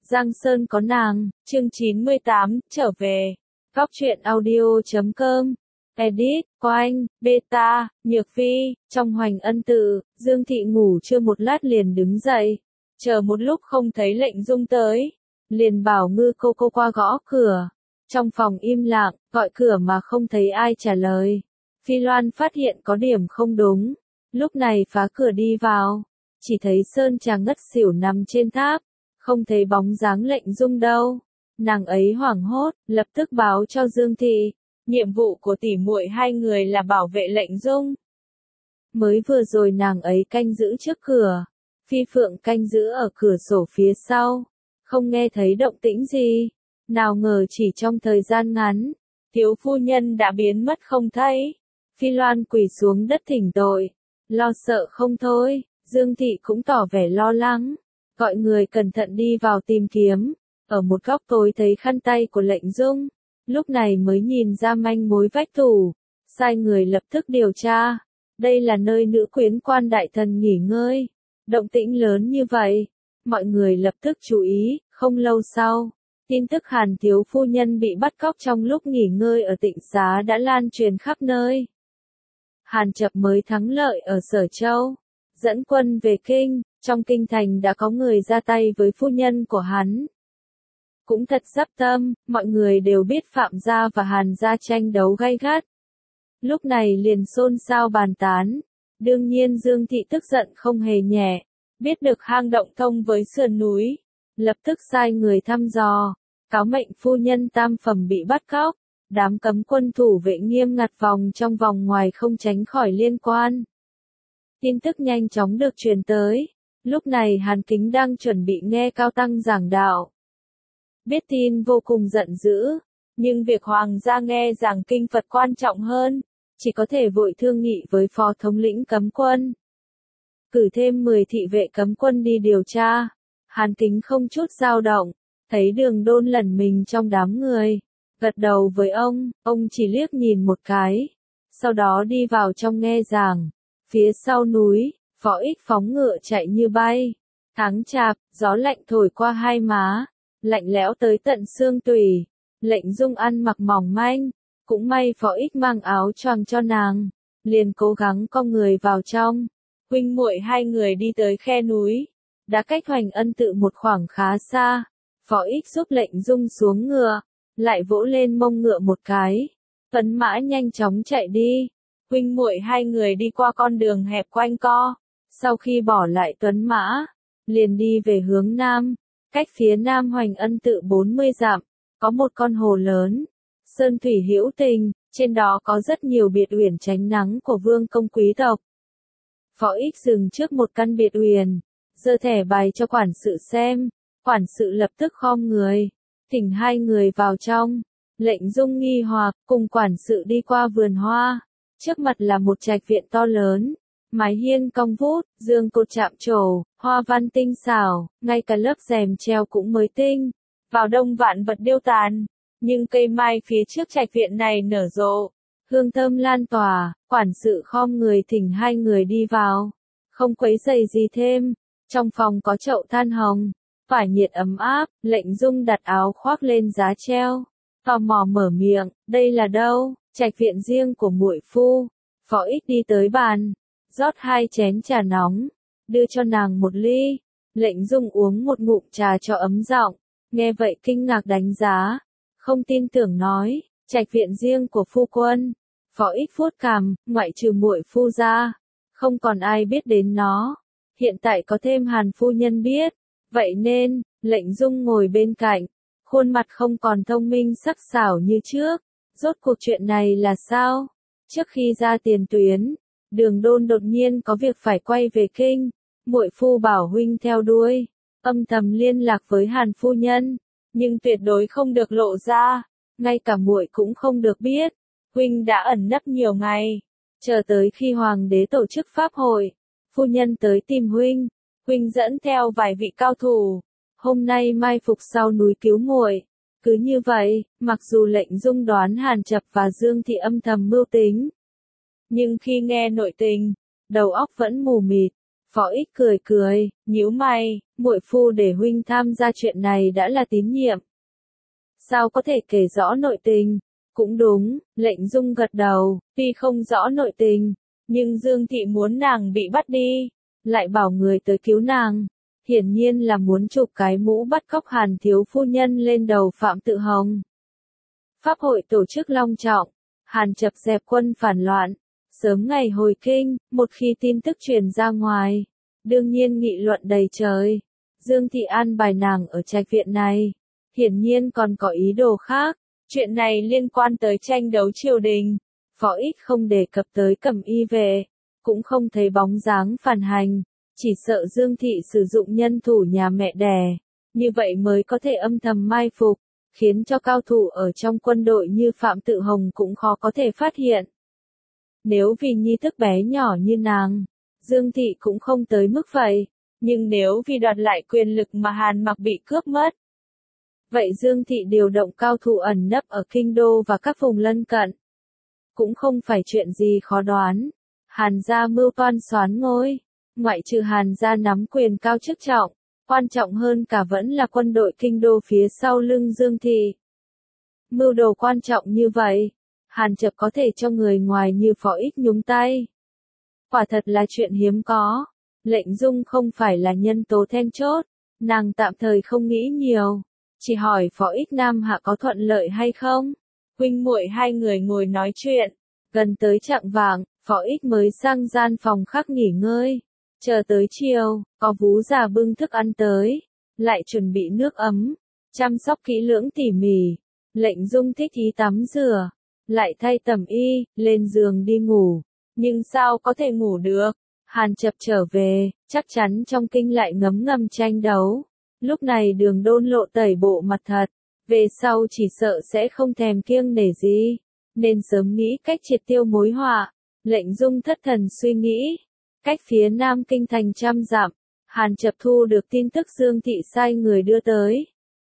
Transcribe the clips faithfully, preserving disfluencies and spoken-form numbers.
Giang Sơn có nàng, chương chín mươi tám, trở về. Góc truyện audio chấm com. Edit, Oanh, Beta, Nhược Phi, trong Hoành Ân Tự, Dương Thị ngủ chưa một lát liền đứng dậy. Chờ một lúc không thấy Lệnh Dung tới. Liền bảo Ngư cô cô qua gõ cửa. Trong phòng im lặng, gọi cửa mà không thấy ai trả lời. Phi Loan phát hiện có điểm không đúng. Lúc này phá cửa đi vào. Chỉ thấy Sơn Trà ngất xỉu nằm trên tháp. Không thấy bóng dáng Lệnh Dung đâu. Nàng ấy hoảng hốt, lập tức báo cho Dương Thị. Nhiệm vụ của tỷ muội hai người là bảo vệ Lệnh Dung. Mới vừa rồi nàng ấy canh giữ trước cửa. Phi Phượng canh giữ ở cửa sổ phía sau. Không nghe thấy động tĩnh gì. Nào ngờ chỉ trong thời gian ngắn. Thiếu phu nhân đã biến mất không thấy. Phi Loan quỳ xuống đất thỉnh tội. Lo sợ không thôi. Dương Thị cũng tỏ vẻ lo lắng. Gọi người cẩn thận đi vào tìm kiếm. Ở một góc tối thấy khăn tay của Lệnh Dung. Lúc này mới nhìn ra manh mối vách tủ. Sai người lập tức điều tra. Đây là nơi nữ quyến quan đại thần nghỉ ngơi. Động tĩnh lớn như vậy. Mọi người lập tức chú ý. Không lâu sau, tin tức Hàn thiếu phu nhân bị bắt cóc trong lúc nghỉ ngơi ở Tịnh Xá đã lan truyền khắp nơi. Hàn Chập mới thắng lợi ở Sở Châu. Dẫn quân về kinh. Trong kinh thành đã có người ra tay với phu nhân của hắn. Cũng thật sắp tâm, mọi người đều biết Phạm gia và Hàn gia tranh đấu gay gắt. Lúc này liền xôn xao bàn tán. Đương nhiên Dương Thị tức giận không hề nhẹ. Biết được hang động thông với sườn núi. Lập tức sai người thăm dò. Cáo mệnh phu nhân tam phẩm bị bắt cóc. Đám cấm quân thủ vệ nghiêm ngặt vòng trong vòng ngoài không tránh khỏi liên quan. Tin tức nhanh chóng được truyền tới. Lúc này Hàn Kính đang chuẩn bị nghe Cao Tăng giảng đạo. Biết tin vô cùng giận dữ, nhưng việc hoàng gia nghe giảng kinh Phật quan trọng hơn, chỉ có thể vội thương nghị với phó thống lĩnh cấm quân. Cử thêm mười thị vệ cấm quân đi điều tra. Hàn Kính không chút dao động, thấy Đường Đôn lẩn mình trong đám người, gật đầu với ông, ông chỉ liếc nhìn một cái, sau đó đi vào trong nghe giảng. Phía sau núi, Phó Ích phóng ngựa chạy như bay. Tháng chạp, gió lạnh thổi qua hai má, lạnh lẽo tới tận xương tủy. Lệnh Dung ăn mặc mỏng manh, cũng may Phó Ích mang áo choàng cho nàng, liền cố gắng cong người vào trong. Huynh muội hai người đi tới khe núi, đã cách Hoành Ân Tự một khoảng khá xa. Phó Ích giúp Lệnh Dung xuống ngựa, lại vỗ lên mông ngựa một cái, tuấn mã nhanh chóng chạy đi. Huynh muội hai người đi qua con đường hẹp quanh co, sau khi bỏ lại tuấn mã, liền đi về hướng nam. Cách phía nam Hoành Ân Tự bốn mươi dặm, có một con hồ lớn, sơn thủy hữu tình, trên đó có rất nhiều biệt uyển tránh nắng của vương công quý tộc. Phó Ích dừng trước một căn biệt uyển, giơ thẻ bài cho quản sự xem, quản sự lập tức khom người, thỉnh hai người vào trong. Lệnh Dung nghi hoặc, cùng quản sự đi qua vườn hoa, trước mặt là một trạch viện to lớn. Mái hiên cong vút, giường cột chạm trổ, hoa văn tinh xảo, ngay cả lớp rèm treo cũng mới tinh. Vào đông vạn vật điêu tàn, nhưng cây mai phía trước trạch viện này nở rộ, hương thơm lan tỏa. Quản sự khom người thỉnh hai người đi vào, không quấy rầy gì thêm. Trong phòng có chậu than hồng, phải nhiệt ấm áp. Lệnh Dung đặt áo khoác lên giá treo, tò mò mở miệng, đây là đâu? Trạch viện riêng của muội phu. Phó Ích đi tới bàn, rót hai chén trà nóng, đưa cho nàng một ly. Lệnh Dung uống một ngụm trà cho ấm giọng, nghe vậy kinh ngạc đánh giá, không tin tưởng nói, trạch viện riêng của phu quân. Phó Ích vuốt cằm, ngoại trừ muội phu ra, không còn ai biết đến nó. Hiện tại có thêm Hàn phu nhân biết, vậy nên, Lệnh Dung ngồi bên cạnh, khuôn mặt không còn thông minh sắc sảo như trước. Rốt cuộc chuyện này là sao? Trước khi ra tiền tuyến, Đường Đôn đột nhiên có việc phải quay về kinh, muội phu bảo huynh theo đuôi, âm thầm liên lạc với Hàn phu nhân, nhưng tuyệt đối không được lộ ra, ngay cả muội cũng không được biết. Huynh đã ẩn nấp nhiều ngày, chờ tới khi hoàng đế tổ chức pháp hội, phu nhân tới tìm huynh, huynh dẫn theo vài vị cao thủ, hôm nay mai phục sau núi cứu muội. Cứ như vậy, mặc dù Lệnh Dung đoán Hàn Chập và Dương Thị âm thầm mưu tính, nhưng khi nghe nội tình, đầu óc vẫn mù mịt. Phó Ích cười cười, nhíu mày, muội phu để huynh tham gia chuyện này đã là tín nhiệm. Sao có thể kể rõ nội tình? Cũng đúng, Lệnh Dung gật đầu, tuy không rõ nội tình, nhưng Dương Thị muốn nàng bị bắt đi, lại bảo người tới cứu nàng. Hiển nhiên là muốn chụp cái mũ bắt cóc Hàn thiếu phu nhân lên đầu Phạm Tự Hồng. Pháp hội tổ chức long trọng, Hàn Chập dẹp quân phản loạn, sớm ngày hồi kinh, một khi tin tức truyền ra ngoài, đương nhiên nghị luận đầy trời. Dương Thị an bài nàng ở trạch viện này, hiển nhiên còn có ý đồ khác, chuyện này liên quan tới tranh đấu triều đình. Phó Ích không đề cập tới Cẩm Y vệ, cũng không thấy bóng dáng phản hành, chỉ sợ Dương Thị sử dụng nhân thủ nhà mẹ đẻ, như vậy mới có thể âm thầm mai phục, khiến cho cao thủ ở trong quân đội như Phạm Tự Hồng cũng khó có thể phát hiện. Nếu vì nhi thức bé nhỏ như nàng, Dương Thị cũng không tới mức vậy, nhưng nếu vì đoạt lại quyền lực mà Hàn Mặc bị cướp mất, vậy Dương Thị điều động cao thủ ẩn nấp ở kinh đô và các vùng lân cận, cũng không phải chuyện gì khó đoán. Hàn gia mưu toan soán ngôi, ngoại trừ Hàn gia nắm quyền cao chức trọng, quan trọng hơn cả vẫn là quân đội kinh đô phía sau lưng Dương Thị. Mưu đồ quan trọng như vậy, Hàn Chập có thể cho người ngoài như Phó Ích nhúng tay. Quả thật là chuyện hiếm có. Lệnh Dung không phải là nhân tố then chốt, nàng tạm thời không nghĩ nhiều, chỉ hỏi Phó Ích Nam Hạ có thuận lợi hay không. Huynh muội hai người ngồi nói chuyện, gần tới chạng vạng, Phó Ích mới sang gian phòng khác nghỉ ngơi. Chờ tới chiều, có vú già bưng thức ăn tới, lại chuẩn bị nước ấm, chăm sóc kỹ lưỡng tỉ mỉ. Lệnh Dung thích ý tắm rửa, lại thay tẩm y, lên giường đi ngủ. Nhưng sao có thể ngủ được? Hàn Chập trở về, chắc chắn trong kinh lại ngấm ngầm tranh đấu. Lúc này Đường Đôn lộ tẩy bộ mặt thật, về sau chỉ sợ sẽ không thèm kiêng nể gì, nên sớm nghĩ cách triệt tiêu mối họa. Lệnh Dung thất thần suy nghĩ, cách phía nam kinh thành trăm dặm, Hàn Chập thu được tin tức Dương Thị sai người đưa tới.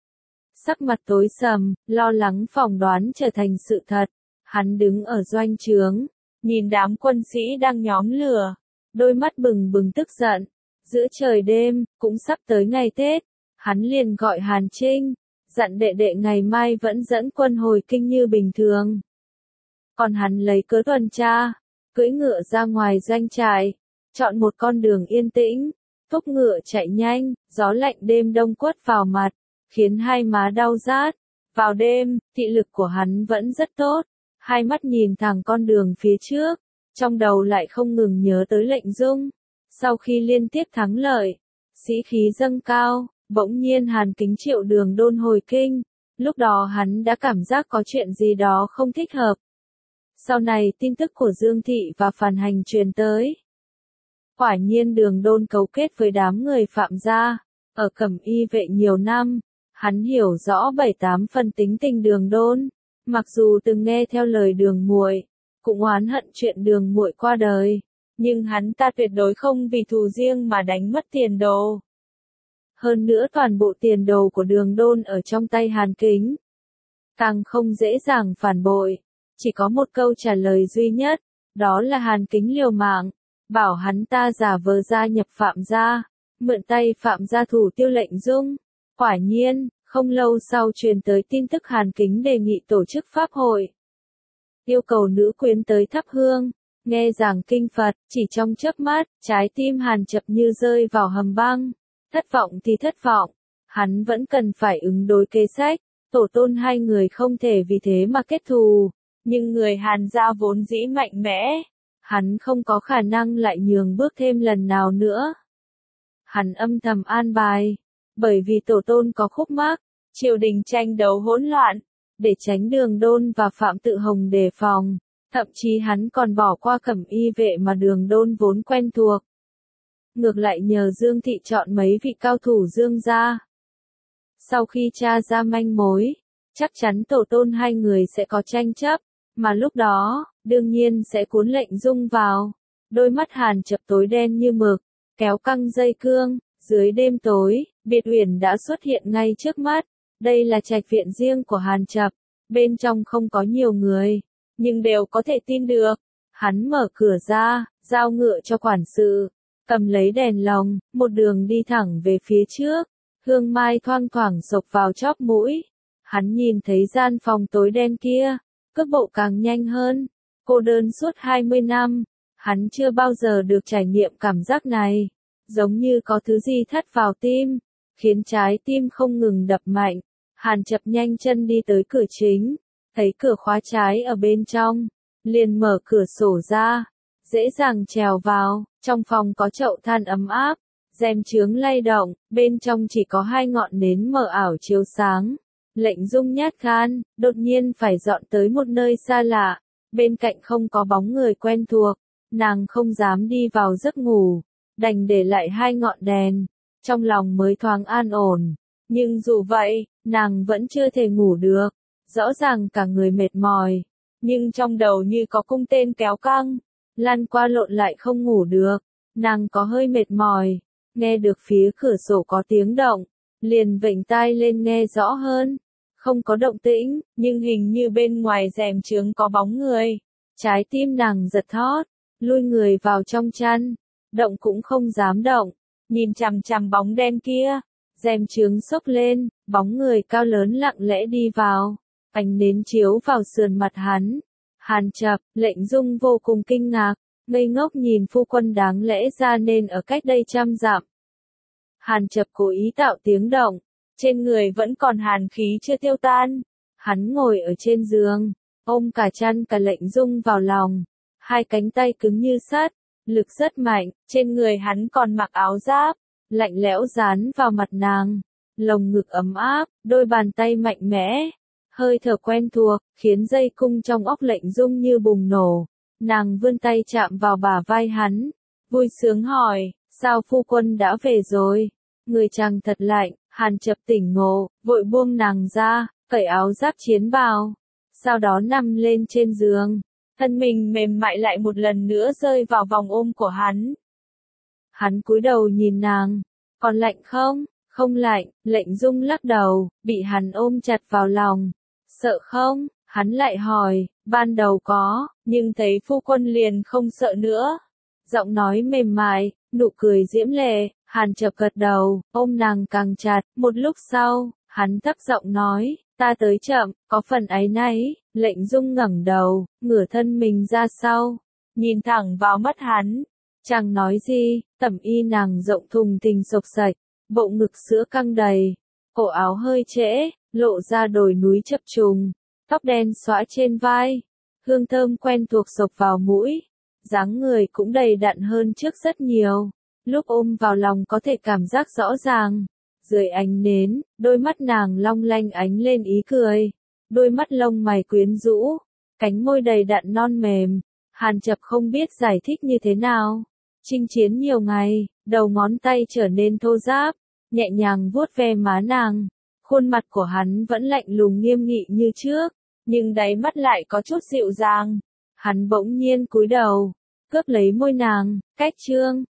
Sắc mặt tối sầm, lo lắng phỏng đoán trở thành sự thật. Hắn đứng ở doanh trướng, nhìn đám quân sĩ đang nhóm lửa, đôi mắt bừng bừng tức giận. Giữa trời đêm, cũng sắp tới ngày Tết, hắn liền gọi Hàn Trinh, dặn đệ đệ ngày mai vẫn dẫn quân hồi kinh như bình thường. Còn hắn lấy cớ tuần tra, cưỡi ngựa ra ngoài doanh trại, chọn một con đường yên tĩnh, thúc ngựa chạy nhanh, gió lạnh đêm đông quất vào mặt, khiến hai má đau rát. Vào đêm, thị lực của hắn vẫn rất tốt, hai mắt nhìn thẳng con đường phía trước, trong đầu lại không ngừng nhớ tới Lệnh Dung. Sau khi liên tiếp thắng lợi, sĩ khí dâng cao, bỗng nhiên Hàn Kính triệu Đường Đôn hồi kinh, lúc đó hắn đã cảm giác có chuyện gì đó không thích hợp. Sau này tin tức của Dương Thị và Phàn Hành truyền tới. Quả nhiên Đường Đôn cấu kết với đám người Phạm gia, ở Cẩm Y vệ nhiều năm, hắn hiểu rõ bảy tám phần tính tình Đường Đôn, mặc dù từng nghe theo lời Đường muội, cũng oán hận chuyện Đường muội qua đời, nhưng hắn ta tuyệt đối không vì thù riêng mà đánh mất tiền đồ. Hơn nữa toàn bộ tiền đồ của Đường Đôn ở trong tay Hàn Kính, càng không dễ dàng phản bội, chỉ có một câu trả lời duy nhất, đó là Hàn Kính liều mạng, bảo hắn ta giả vờ gia nhập Phạm gia, mượn tay Phạm gia thủ tiêu Lệnh Dung. Quả nhiên, không lâu sau truyền tới tin tức Hàn Kính đề nghị tổ chức pháp hội, yêu cầu nữ quyến tới thắp hương, nghe giảng kinh Phật. Chỉ trong chớp mắt, trái tim Hàn Chập như rơi vào hầm băng. Thất vọng thì thất vọng, hắn vẫn cần phải ứng đối kế sách, tổ tôn hai người không thể vì thế mà kết thù, nhưng người Hàn gia vốn dĩ mạnh mẽ, hắn không có khả năng lại nhường bước thêm lần nào nữa. Hắn âm thầm an bài, bởi vì tổ tôn có khúc mắc, triều đình tranh đấu hỗn loạn, để tránh Đường Đôn và Phạm Tự Hồng đề phòng, thậm chí hắn còn bỏ qua Cẩm Y vệ mà Đường Đôn vốn quen thuộc. Ngược lại nhờ Dương Thị chọn mấy vị cao thủ Dương gia. Sau khi tra ra manh mối, chắc chắn tổ tôn hai người sẽ có tranh chấp, mà lúc đó, đương nhiên sẽ cuốn Lệnh Dung vào. Đôi mắt Hàn Chập tối đen như mực, kéo căng dây cương, dưới đêm tối, biệt uyển đã xuất hiện ngay trước mắt. Đây là trạch viện riêng của Hàn Chập, bên trong không có nhiều người, nhưng đều có thể tin được. Hắn mở cửa ra, giao ngựa cho quản sự, cầm lấy đèn lồng, một đường đi thẳng về phía trước, hương mai thoang thoảng xộc vào chóp mũi. Hắn nhìn thấy gian phòng tối đen kia, cước bộ càng nhanh hơn, cô đơn suốt hai mươi năm, hắn chưa bao giờ được trải nghiệm cảm giác này, giống như có thứ gì thắt vào tim, khiến trái tim không ngừng đập mạnh. Hàn Chập nhanh chân đi tới cửa chính, thấy cửa khóa trái ở bên trong, liền mở cửa sổ ra, dễ dàng trèo vào. Trong phòng có chậu than ấm áp, rèm chướng lay động, bên trong chỉ có hai ngọn nến mờ ảo chiếu sáng. Lệnh Dung nhát gan, đột nhiên phải dọn tới một nơi xa lạ, bên cạnh không có bóng người quen thuộc, nàng không dám đi vào giấc ngủ, đành để lại hai ngọn đèn, trong lòng mới thoáng an ổn. Nhưng dù vậy, nàng vẫn chưa thể ngủ được, rõ ràng cả người mệt mỏi, nhưng trong đầu như có cung tên kéo căng, lăn qua lộn lại không ngủ được. Nàng có hơi mệt mỏi, nghe được phía cửa sổ có tiếng động, liền vểnh tai lên nghe rõ hơn. Không có động tĩnh, nhưng hình như bên ngoài rèm chướng có bóng người. Trái tim nàng giật thót, lui người vào trong chăn, động cũng không dám động, nhìn chằm chằm bóng đen kia. Rèm chướng xốc lên, bóng người cao lớn lặng lẽ đi vào, ánh nến chiếu vào sườn mặt hắn. Hàn Chập, Lệnh Dung vô cùng kinh ngạc, ngây ngốc nhìn phu quân đáng lẽ ra nên ở cách đây trăm dặm. Hàn Chập cố ý tạo tiếng động, trên người vẫn còn hàn khí chưa tiêu tan. Hắn ngồi ở trên giường, ôm cả chăn cả Lệnh Dung vào lòng, hai cánh tay cứng như sắt, lực rất mạnh, trên người hắn còn mặc áo giáp, lạnh lẽo dán vào mặt nàng, lồng ngực ấm áp, đôi bàn tay mạnh mẽ, hơi thở quen thuộc, khiến dây cung trong óc Lệnh Dung như bùng nổ. Nàng vươn tay chạm vào bả vai hắn, vui sướng hỏi, sao phu quân đã về rồi? Người chàng thật lạnh. Hàn Chập tỉnh ngộ, vội buông nàng ra, cởi áo giáp chiến bào, sau đó nằm lên trên giường, thân mình mềm mại lại một lần nữa rơi vào vòng ôm của hắn. Hắn cúi đầu nhìn nàng, còn lạnh không? Không lạnh. Lệnh Dung lắc đầu, bị hắn ôm chặt vào lòng. Sợ không? Hắn lại hỏi, ban đầu có, nhưng thấy phu quân liền không sợ nữa. Giọng nói mềm mại, nụ cười diễm lệ. Hàn Chập gật đầu, ôm nàng càng chặt. Một lúc sau, hắn thấp giọng nói, ta tới chậm, có phần áy náy. Lệnh Dung ngẩng đầu, ngửa thân mình ra sau, nhìn thẳng vào mắt hắn. Chẳng nói gì, tẩm y nàng rộng thùng thình xộc xạch, bộ ngực sữa căng đầy, cổ áo hơi trễ, lộ ra đồi núi chập trùng, tóc đen xõa trên vai, hương thơm quen thuộc xộc vào mũi, dáng người cũng đầy đặn hơn trước rất nhiều. Lúc ôm vào lòng có thể cảm giác rõ ràng. Dưới ánh nến, đôi mắt nàng long lanh ánh lên ý cười. Đôi mắt lông mày quyến rũ, cánh môi đầy đặn non mềm. Hàn Chập không biết giải thích như thế nào. Chinh chiến nhiều ngày, đầu ngón tay trở nên thô ráp, nhẹ nhàng vuốt ve má nàng. Khuôn mặt của hắn vẫn lạnh lùng nghiêm nghị như trước, nhưng đáy mắt lại có chút dịu dàng. Hắn bỗng nhiên cúi đầu, cướp lấy môi nàng, cách chương.